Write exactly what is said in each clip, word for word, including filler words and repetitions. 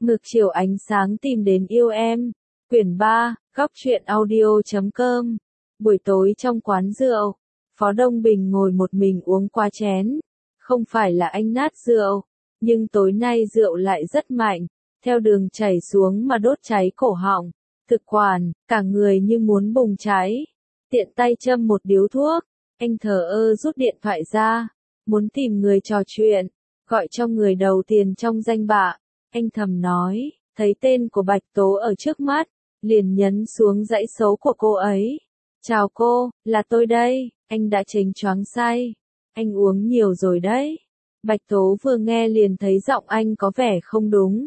Ngược chiều ánh sáng tìm đến yêu em. Quyển ba, góc truyện audio chấm com. Buổi tối trong quán rượu, Phó Đông Bình ngồi một mình uống qua chén. Không phải là anh nát rượu, nhưng tối nay rượu lại rất mạnh, theo đường chảy xuống mà đốt cháy cổ họng, thực quản, cả người như muốn bùng cháy. Tiện tay châm một điếu thuốc, anh thờ ơ rút điện thoại ra, muốn tìm người trò chuyện, gọi cho người đầu tiền trong danh bạ. Anh thầm nói, thấy tên của Bạch Tố ở trước mắt, liền nhấn xuống dãy số của cô ấy. Chào cô, là tôi đây, anh đã chênh choáng say. Anh uống nhiều rồi đấy. Bạch Tố vừa nghe liền thấy giọng anh có vẻ không đúng.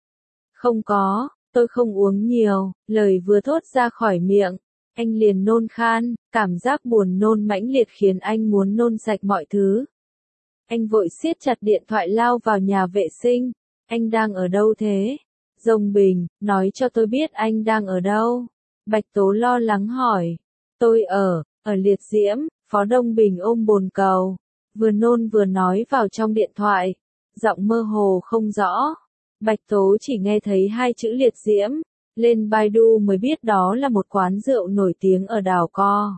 Không có, tôi không uống nhiều, lời vừa thốt ra khỏi miệng. Anh liền nôn khan, cảm giác buồn nôn mãnh liệt khiến anh muốn nôn sạch mọi thứ. Anh vội siết chặt điện thoại lao vào nhà vệ sinh. Anh đang ở đâu thế? Rồng Bình, nói cho tôi biết anh đang ở đâu. Bạch Tố lo lắng hỏi. Tôi ở, ở Liệt Diễm. Phó Đông Bình ôm bồn cầu, vừa nôn vừa nói vào trong điện thoại, giọng mơ hồ không rõ. Bạch Tố chỉ nghe thấy hai chữ Liệt Diễm, lên Baidu mới biết đó là một quán rượu nổi tiếng ở đảo Co.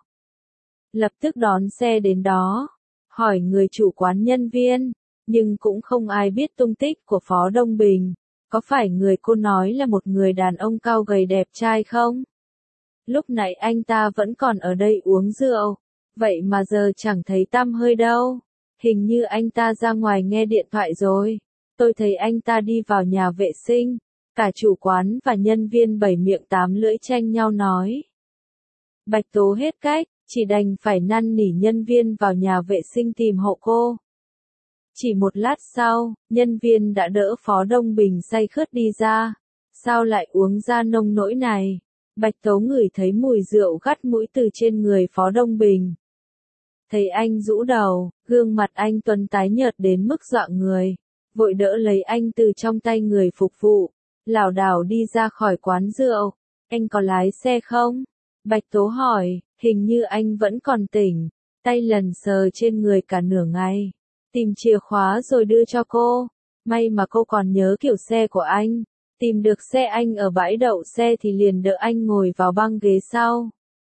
Lập tức đón xe đến đó, hỏi người chủ quán nhân viên, nhưng cũng không ai biết tung tích của Phó Đông Bình. Có phải người cô nói là một người đàn ông cao gầy đẹp trai không? Lúc nãy anh ta vẫn còn ở đây uống rượu, vậy mà giờ chẳng thấy tăm hơi đâu. Hình như anh ta ra ngoài nghe điện thoại rồi. Tôi thấy anh ta đi vào nhà vệ sinh. Cả chủ quán và nhân viên bảy miệng tám lưỡi tranh nhau nói. Bạch Tố hết cách, chỉ đành phải năn nỉ nhân viên vào nhà vệ sinh tìm hộ cô. Chỉ một lát sau, nhân viên đã đỡ Phó Đông Bình say khướt đi ra. Sao lại uống ra nông nỗi này? Bạch Tố ngửi thấy mùi rượu gắt mũi từ trên người Phó Đông Bình. Thấy anh rũ đầu, gương mặt anh Tuấn tái nhợt đến mức dọa người, vội đỡ lấy anh từ trong tay người phục vụ, lảo đảo đi ra khỏi quán rượu. Anh có lái xe không? Bạch Tố hỏi, hình như anh vẫn còn tỉnh, tay lần sờ trên người cả nửa ngày, tìm chìa khóa rồi đưa cho cô. May mà cô còn nhớ kiểu xe của anh, tìm được xe anh ở bãi đậu xe thì liền đỡ anh ngồi vào băng ghế sau.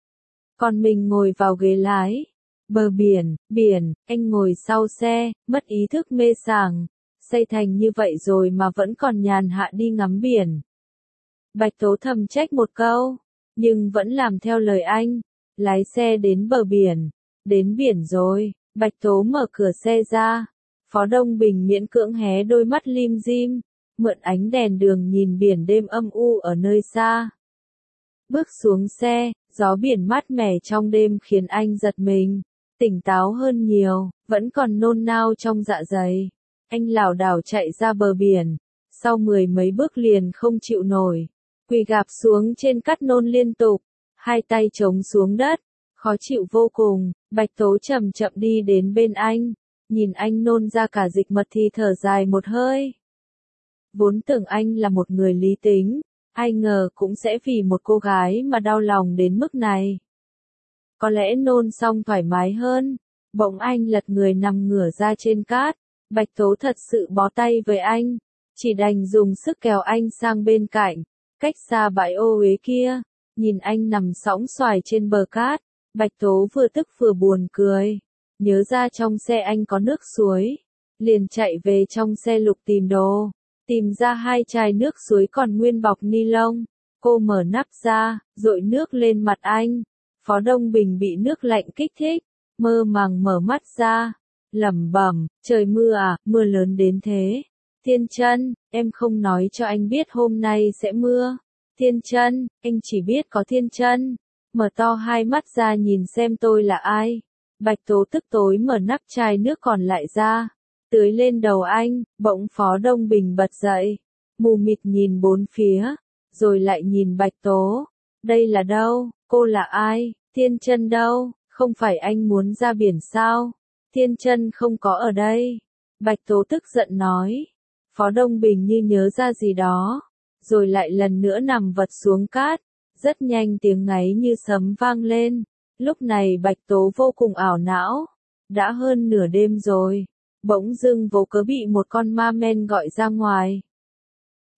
Còn mình ngồi vào ghế lái. Bờ biển, biển, anh ngồi sau xe, mất ý thức mê sảng, say thành như vậy rồi mà vẫn còn nhàn hạ đi ngắm biển. Bạch Tố thầm trách một câu, nhưng vẫn làm theo lời anh, lái xe đến bờ biển. Đến biển rồi, Bạch Tố mở cửa xe ra, Phó Đông Bình miễn cưỡng hé đôi mắt lim dim, mượn ánh đèn đường nhìn biển đêm âm u ở nơi xa. Bước xuống xe, gió biển mát mẻ trong đêm khiến anh giật mình. Tỉnh táo hơn nhiều, vẫn còn nôn nao trong dạ dày. Anh lảo đảo chạy ra bờ biển, sau mười mấy bước liền không chịu nổi, quỳ gạp xuống trên cát nôn liên tục, hai tay chống xuống đất, khó chịu vô cùng. Bạch Tố chậm chậm đi đến bên anh, nhìn anh nôn ra cả dịch mật thì thở dài một hơi. Vốn tưởng anh là một người lý tính, ai ngờ cũng sẽ vì một cô gái mà đau lòng đến mức này. Có lẽ nôn xong thoải mái hơn. Bỗng anh lật người nằm ngửa ra trên cát. Bạch Tố thật sự bó tay với anh, chỉ đành dùng sức kéo anh sang bên cạnh, cách xa bãi ô uế kia. Nhìn anh nằm sõng xoài trên bờ cát, Bạch Tố vừa tức vừa buồn cười. Nhớ ra trong xe anh có nước suối, liền chạy về trong xe lục tìm đồ, tìm ra hai chai nước suối còn nguyên bọc ni lông. Cô mở nắp ra, dội nước lên mặt anh. Phó Đông Bình bị nước lạnh kích thích, mơ màng mở mắt ra, lẩm bẩm, trời mưa à, mưa lớn đến thế. Thiên Chân, em không nói cho anh biết hôm nay sẽ mưa. Thiên Chân, anh chỉ biết có Thiên Chân. Mở to hai mắt ra nhìn xem tôi là ai. Bạch Tố tức tối mở nắp chai nước còn lại ra, tưới lên đầu anh. Bỗng Phó Đông Bình bật dậy, mù mịt nhìn bốn phía, rồi lại nhìn Bạch Tố. Đây là đâu? Cô là ai? Thiên Chân đâu? Không phải anh muốn ra biển sao? Thiên Chân không có ở đây. Bạch Tố tức giận nói. Phó Đông Bình như nhớ ra gì đó, rồi lại lần nữa nằm vật xuống cát. Rất nhanh tiếng ngáy như sấm vang lên. Lúc này Bạch Tố vô cùng ảo não. Đã hơn nửa đêm rồi. Bỗng dưng vô cớ bị một con ma men gọi ra ngoài.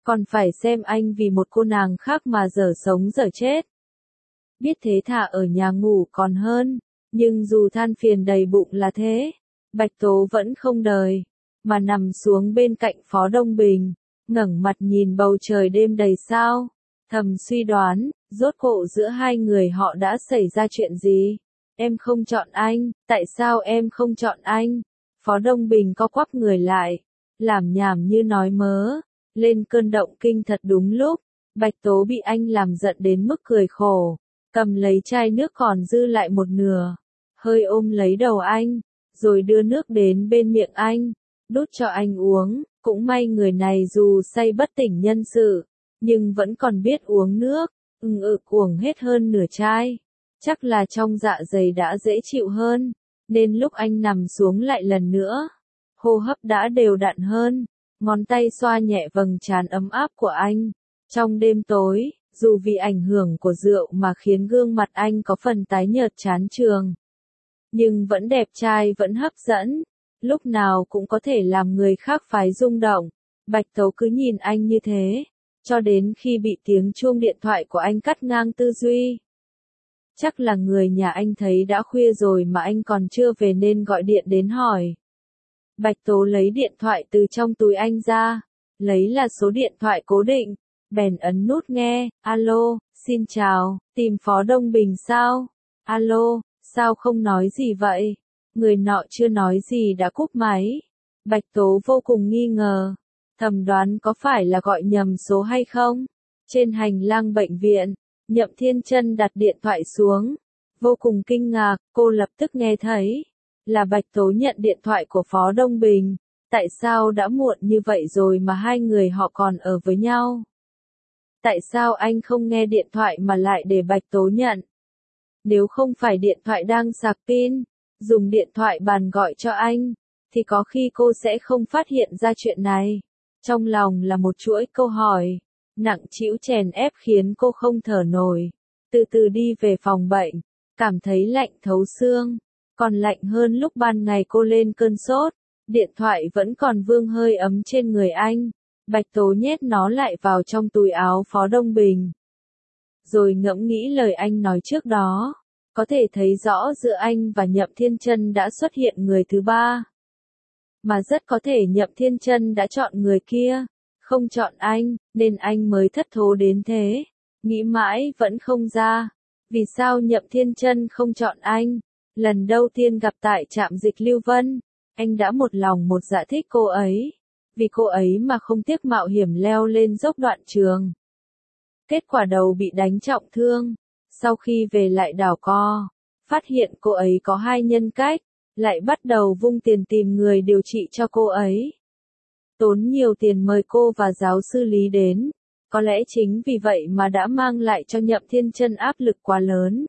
Còn phải xem anh vì một cô nàng khác mà dở sống dở chết. Biết thế thà ở nhà ngủ còn hơn, nhưng dù than phiền đầy bụng là thế, Bạch Tố vẫn không đời, mà nằm xuống bên cạnh Phó Đông Bình, ngẩng mặt nhìn bầu trời đêm đầy sao, thầm suy đoán, rốt cuộc giữa hai người họ đã xảy ra chuyện gì? Em không chọn anh, tại sao em không chọn anh? Phó Đông Bình co quắp người lại, làm nhảm như nói mớ, lên cơn động kinh thật đúng lúc, Bạch Tố bị anh làm giận đến mức cười khổ, cầm lấy chai nước còn dư lại một nửa, hơi ôm lấy đầu anh, rồi đưa nước đến bên miệng anh, đút cho anh uống, cũng may người này dù say bất tỉnh nhân sự, nhưng vẫn còn biết uống nước, ưng ực uống hết hơn nửa chai, chắc là trong dạ dày đã dễ chịu hơn, nên lúc anh nằm xuống lại lần nữa, hô hấp đã đều đặn hơn, ngón tay xoa nhẹ vầng trán ấm áp của anh. Trong đêm tối, dù vì ảnh hưởng của rượu mà khiến gương mặt anh có phần tái nhợt chán chường, nhưng vẫn đẹp trai vẫn hấp dẫn, lúc nào cũng có thể làm người khác phái rung động. Bạch Tố cứ nhìn anh như thế, cho đến khi bị tiếng chuông điện thoại của anh cắt ngang tư duy. Chắc là người nhà anh thấy đã khuya rồi mà anh còn chưa về nên gọi điện đến hỏi. Bạch Tố lấy điện thoại từ trong túi anh ra, lấy là số điện thoại cố định, bèn ấn nút nghe, alo, xin chào, tìm Phó Đông Bình sao? Alo, sao không nói gì vậy? Người nọ chưa nói gì đã cúp máy. Bạch Tố vô cùng nghi ngờ, thầm đoán có phải là gọi nhầm số hay không? Trên hành lang bệnh viện, Nhậm Thiên Chân đặt điện thoại xuống, vô cùng kinh ngạc, cô lập tức nghe thấy là Bạch Tố nhận điện thoại của Phó Đông Bình, tại sao đã muộn như vậy rồi mà hai người họ còn ở với nhau? Tại sao anh không nghe điện thoại mà lại để Bạch Tố nhận? Nếu không phải điện thoại đang sạc pin, dùng điện thoại bàn gọi cho anh, thì có khi cô sẽ không phát hiện ra chuyện này. Trong lòng là một chuỗi câu hỏi, nặng trĩu chèn ép khiến cô không thở nổi. Từ từ đi về phòng bệnh, cảm thấy lạnh thấu xương, còn lạnh hơn lúc ban ngày cô lên cơn sốt. Điện thoại vẫn còn vương hơi ấm trên người anh. Bạch Tố nhét nó lại vào trong túi áo Phó Đông Bình. Rồi ngẫm nghĩ lời anh nói trước đó, có thể thấy rõ giữa anh và Nhậm Thiên Chân đã xuất hiện người thứ ba. Mà rất có thể Nhậm Thiên Chân đã chọn người kia, không chọn anh, nên anh mới thất thố đến thế. Nghĩ mãi vẫn không ra, vì sao Nhậm Thiên Chân không chọn anh. Lần đầu tiên gặp tại trạm dịch Lưu Vân, anh đã một lòng một dạ thích cô ấy. Vì cô ấy mà không tiếc mạo hiểm leo lên dốc đoạn trường. Kết quả đầu bị đánh trọng thương. Sau khi về lại đảo co, phát hiện cô ấy có hai nhân cách, lại bắt đầu vung tiền tìm người điều trị cho cô ấy. Tốn nhiều tiền mời cô và giáo sư Lý đến. Có lẽ chính vì vậy mà đã mang lại cho Nhậm Thiên Chân áp lực quá lớn.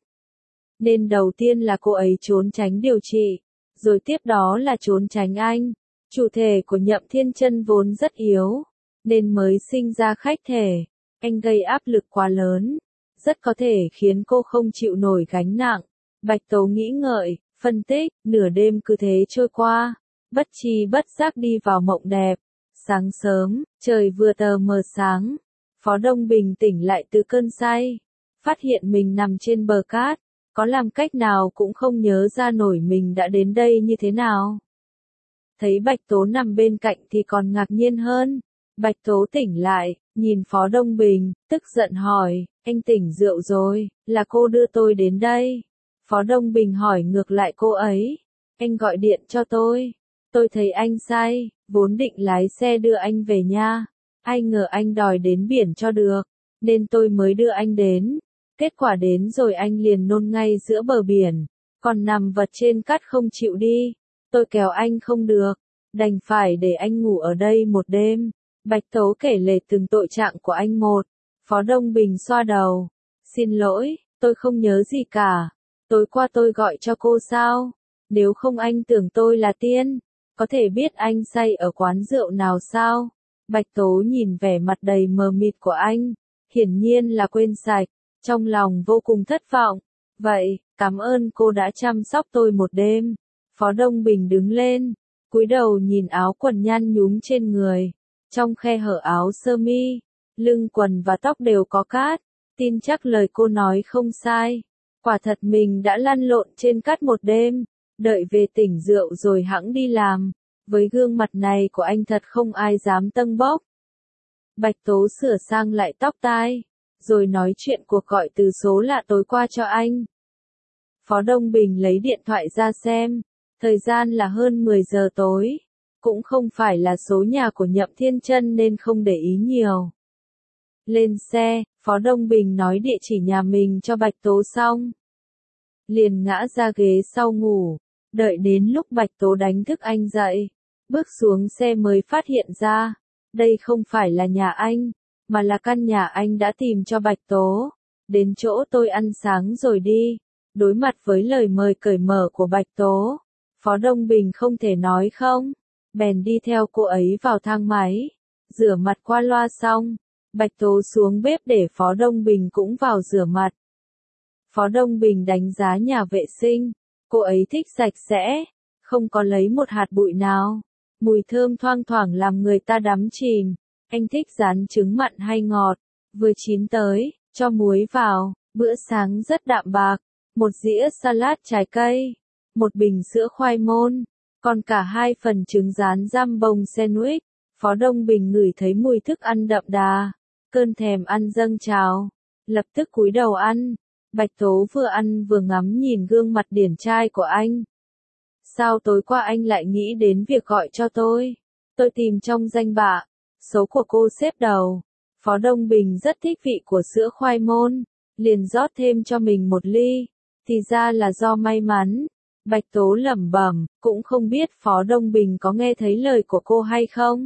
Nên đầu tiên là cô ấy trốn tránh điều trị, rồi tiếp đó là trốn tránh anh. Chủ thể của Nhậm Thiên Chân vốn rất yếu, nên mới sinh ra khách thể. Anh gây áp lực quá lớn, rất có thể khiến cô không chịu nổi gánh nặng. Bạch Tố nghĩ ngợi, phân tích, nửa đêm cứ thế trôi qua, bất tri bất giác đi vào mộng đẹp. Sáng sớm, trời vừa tờ mờ sáng, Phó Đông Bình tỉnh lại từ cơn say, phát hiện mình nằm trên bờ cát, có làm cách nào cũng không nhớ ra nổi mình đã đến đây như thế nào. Thấy Bạch Tố nằm bên cạnh thì còn ngạc nhiên hơn. Bạch Tố tỉnh lại, nhìn Phó Đông Bình, tức giận hỏi, anh tỉnh rượu rồi, là cô đưa tôi đến đây. Phó Đông Bình hỏi ngược lại cô ấy, anh gọi điện cho tôi, tôi thấy anh say, vốn định lái xe đưa anh về nha, ai ngờ anh đòi đến biển cho được, nên tôi mới đưa anh đến. Kết quả đến rồi anh liền nôn ngay giữa bờ biển, còn nằm vật trên cát không chịu đi. Tôi kéo anh không được, đành phải để anh ngủ ở đây một đêm. Bạch Tố kể lể từng tội trạng của anh một. Phó Đông Bình xoa đầu. Xin lỗi, tôi không nhớ gì cả. Tối qua tôi gọi cho cô sao? Nếu không anh tưởng tôi là tiên. Có thể biết anh say ở quán rượu nào sao? Bạch Tố nhìn vẻ mặt đầy mờ mịt của anh. Hiển nhiên là quên sạch. Trong lòng vô cùng thất vọng. Vậy, cảm ơn cô đã chăm sóc tôi một đêm. Phó Đông Bình đứng lên, cúi đầu nhìn áo quần nhăn nhúm trên người. Trong khe hở áo sơ mi, lưng quần và tóc đều có cát, tin chắc lời cô nói không sai. Quả thật mình đã lăn lộn trên cát một đêm, đợi về tỉnh rượu rồi hẵng đi làm. Với gương mặt này của anh thật không ai dám tâng bốc. Bạch Tố sửa sang lại tóc tai, rồi nói chuyện cuộc gọi từ số lạ tối qua cho anh. Phó Đông Bình lấy điện thoại ra xem, thời gian là hơn mười giờ tối, cũng không phải là số nhà của Nhậm Thiên Chân nên không để ý nhiều. Lên xe, Phó Đông Bình nói địa chỉ nhà mình cho Bạch Tố xong, liền ngã ra ghế sau ngủ, đợi đến lúc Bạch Tố đánh thức anh dậy, bước xuống xe mới phát hiện ra, đây không phải là nhà anh, mà là căn nhà anh đã tìm cho Bạch Tố. Đến chỗ tôi ăn sáng rồi đi. Đối mặt với lời mời cởi mở của Bạch Tố, Phó Đông Bình không thể nói không, bèn đi theo cô ấy vào thang máy, rửa mặt qua loa xong, Bạch Tố xuống bếp để Phó Đông Bình cũng vào rửa mặt. Phó Đông Bình đánh giá nhà vệ sinh, cô ấy thích sạch sẽ, không có lấy một hạt bụi nào, mùi thơm thoang thoảng làm người ta đắm chìm. Anh thích rán trứng mặn hay ngọt, vừa chín tới, cho muối vào, bữa sáng rất đạm bạc, một dĩa salad trái cây, một bình sữa khoai môn, còn cả hai phần trứng rán jambon sandwich. Phó Đông Bình ngửi thấy mùi thức ăn đậm đà, cơn thèm ăn dâng trào, lập tức cúi đầu ăn. Bạch Tố vừa ăn vừa ngắm nhìn gương mặt điển trai của anh. Sao tối qua anh lại nghĩ đến việc gọi cho tôi? Tôi tìm trong danh bạ, số của cô xếp đầu. Phó Đông Bình rất thích vị của sữa khoai môn, liền rót thêm cho mình một ly. Thì ra là do may mắn. Bạch Tố lẩm bẩm, cũng không biết Phó Đông Bình có nghe thấy lời của cô hay không.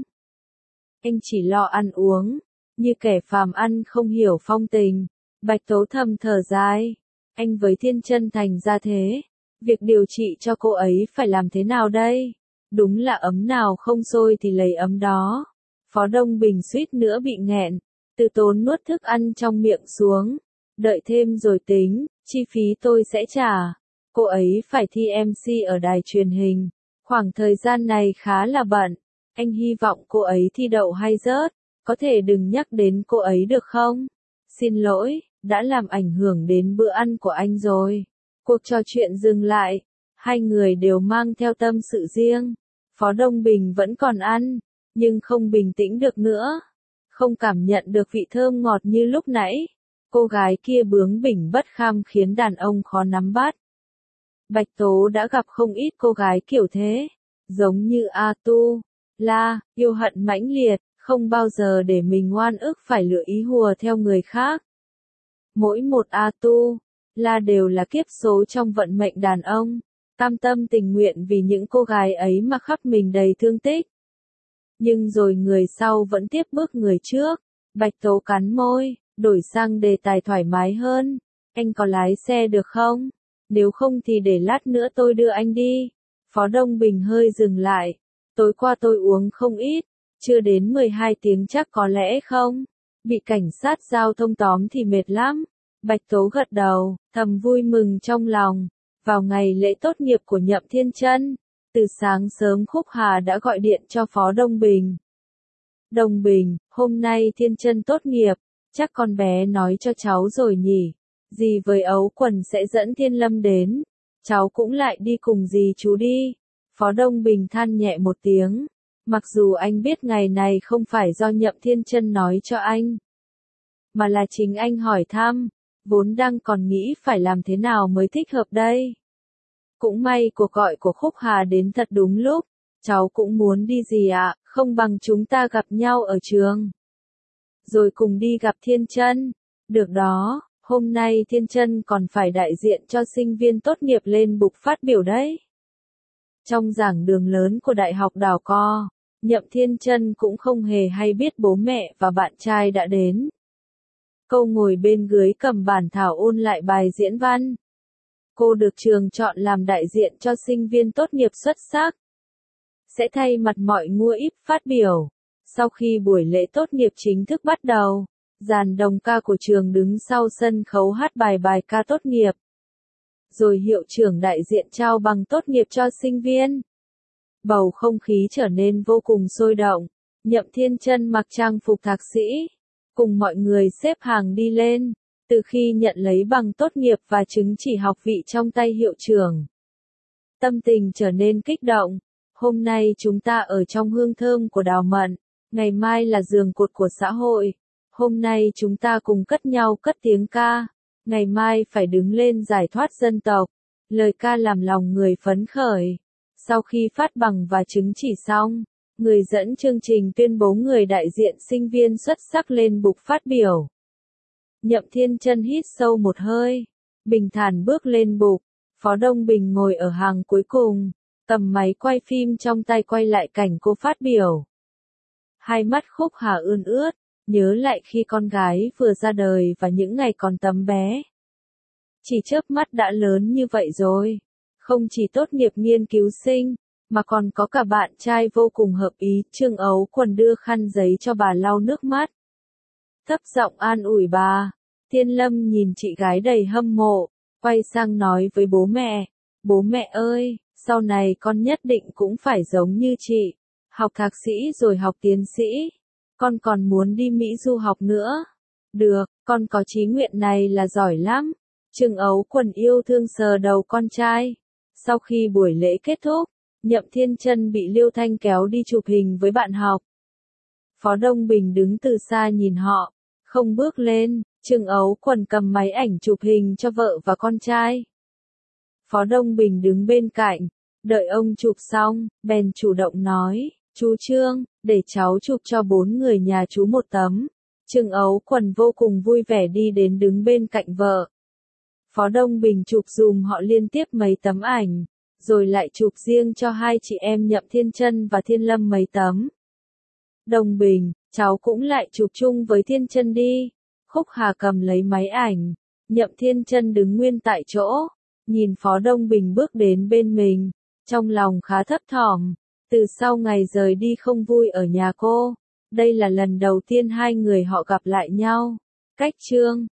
Anh chỉ lo ăn uống, như kẻ phàm ăn không hiểu phong tình. Bạch Tố thầm thở dài, anh với Thiên Chân thành ra thế, việc điều trị cho cô ấy phải làm thế nào đây? Đúng là ấm nào không sôi thì lấy ấm đó. Phó Đông Bình suýt nữa bị nghẹn, từ tốn nuốt thức ăn trong miệng xuống, đợi thêm rồi tính, chi phí tôi sẽ trả. Cô ấy phải thi em xê ở đài truyền hình, khoảng thời gian này khá là bận, anh hy vọng cô ấy thi đậu hay rớt, có thể đừng nhắc đến cô ấy được không? Xin lỗi, đã làm ảnh hưởng đến bữa ăn của anh rồi. Cuộc trò chuyện dừng lại, hai người đều mang theo tâm sự riêng. Phó Đông Bình vẫn còn ăn, nhưng không bình tĩnh được nữa, không cảm nhận được vị thơm ngọt như lúc nãy. Cô gái kia bướng bỉnh bất kham khiến đàn ông khó nắm bắt. Bạch Tố đã gặp không ít cô gái kiểu thế, giống như A Tu, La, yêu hận mãnh liệt, không bao giờ để mình oan ức phải lựa ý hùa theo người khác. Mỗi một A Tu, La đều là kiếp số trong vận mệnh đàn ông, cam tâm tình nguyện vì những cô gái ấy mà khắp mình đầy thương tích. Nhưng rồi người sau vẫn tiếp bước người trước. Bạch Tố cắn môi, đổi sang đề tài thoải mái hơn. Anh có lái xe được không? Nếu không thì để lát nữa tôi đưa anh đi. Phó Đông Bình hơi dừng lại. Tối qua tôi uống không ít, chưa đến mười hai tiếng chắc có lẽ không. Bị cảnh sát giao thông tóm thì mệt lắm. Bạch Tố gật đầu, thầm vui mừng trong lòng. Vào ngày lễ tốt nghiệp của Nhậm Thiên Chân, từ sáng sớm Khúc Hà đã gọi điện cho Phó Đông Bình. Đông Bình, hôm nay Thiên Chân tốt nghiệp, chắc con bé nói cho cháu rồi nhỉ. Dì với ấu quần sẽ dẫn Thiên Lâm đến, cháu cũng lại đi cùng dì chú đi. Phó Đông Bình than nhẹ một tiếng, mặc dù anh biết ngày này không phải do Nhậm Thiên Chân nói cho anh, mà là chính anh hỏi thăm, vốn đang còn nghĩ phải làm thế nào mới thích hợp đây. Cũng may cuộc gọi của Khúc Hà đến thật đúng lúc, cháu cũng muốn đi gì ạ, không bằng chúng ta gặp nhau ở trường, rồi cùng đi gặp Thiên Chân. Được đó, hôm nay Thiên Chân còn phải đại diện cho sinh viên tốt nghiệp lên bục phát biểu đấy. Trong giảng đường lớn của Đại học Đào Co, Nhậm Thiên Chân cũng không hề hay biết bố mẹ và bạn trai đã đến. Cô ngồi bên dưới cầm bản thảo ôn lại bài diễn văn. Cô được trường chọn làm đại diện cho sinh viên tốt nghiệp xuất sắc, sẽ thay mặt mọi ngua íp phát biểu. Sau khi buổi lễ tốt nghiệp chính thức bắt đầu, dàn đồng ca của trường đứng sau sân khấu hát bài bài ca tốt nghiệp. Rồi hiệu trưởng đại diện trao bằng tốt nghiệp cho sinh viên. Bầu không khí trở nên vô cùng sôi động. Nhậm Thiên Chân mặc trang phục thạc sĩ, cùng mọi người xếp hàng đi lên, từ khi nhận lấy bằng tốt nghiệp và chứng chỉ học vị trong tay hiệu trưởng. Tâm tình trở nên kích động, hôm nay chúng ta ở trong hương thơm của đào mận, ngày mai là giường cột của xã hội, hôm nay chúng ta cùng cất nhau cất tiếng ca, ngày mai phải đứng lên giải thoát dân tộc, lời ca làm lòng người phấn khởi. Sau khi phát bằng và chứng chỉ xong, người dẫn chương trình tuyên bố người đại diện sinh viên xuất sắc lên bục phát biểu. Nhậm Thiên Chân hít sâu một hơi, bình thản bước lên bục, Phó Đông Bình ngồi ở hàng cuối cùng, cầm máy quay phim trong tay quay lại cảnh cô phát biểu. Hai mắt Khúc Hà ươn ướt, nhớ lại khi con gái vừa ra đời và những ngày còn tấm bé. Chỉ chớp mắt đã lớn như vậy rồi, không chỉ tốt nghiệp nghiên cứu sinh, mà còn có cả bạn trai vô cùng hợp ý. Trương Ấu Quần đưa khăn giấy cho bà lau nước mắt, thấp giọng an ủi bà. Thiên Lâm nhìn chị gái đầy hâm mộ, quay sang nói với bố mẹ, bố mẹ ơi, sau này con nhất định cũng phải giống như chị, học thạc sĩ rồi học tiến sĩ, con còn muốn đi Mỹ du học nữa. Được, con có chí nguyện này là giỏi lắm. Trương Ấu Quần yêu thương sờ đầu con trai. Sau khi buổi lễ kết thúc, Nhậm Thiên Chân bị Liêu Thanh kéo đi chụp hình với bạn học. Phó Đông Bình đứng từ xa nhìn họ, không bước lên. Trương Ấu Quần cầm máy ảnh chụp hình cho vợ và con trai. Phó Đông Bình đứng bên cạnh, đợi ông chụp xong, bèn chủ động nói, chú Trương, để cháu chụp cho bốn người nhà chú một tấm. Trương Ấu Quần vô cùng vui vẻ đi đến đứng bên cạnh vợ. Phó Đông Bình chụp dùm họ liên tiếp mấy tấm ảnh, rồi lại chụp riêng cho hai chị em Nhậm Thiên Chân và Thiên Lâm mấy tấm. Đông Bình, cháu cũng lại chụp chung với Thiên Chân đi. Khúc Hà cầm lấy máy ảnh, Nhậm Thiên Chân đứng nguyên tại chỗ, nhìn Phó Đông Bình bước đến bên mình, trong lòng khá thấp thỏm. Từ sau ngày rời đi không vui ở nhà cô, đây là lần đầu tiên hai người họ gặp lại nhau. Cách chương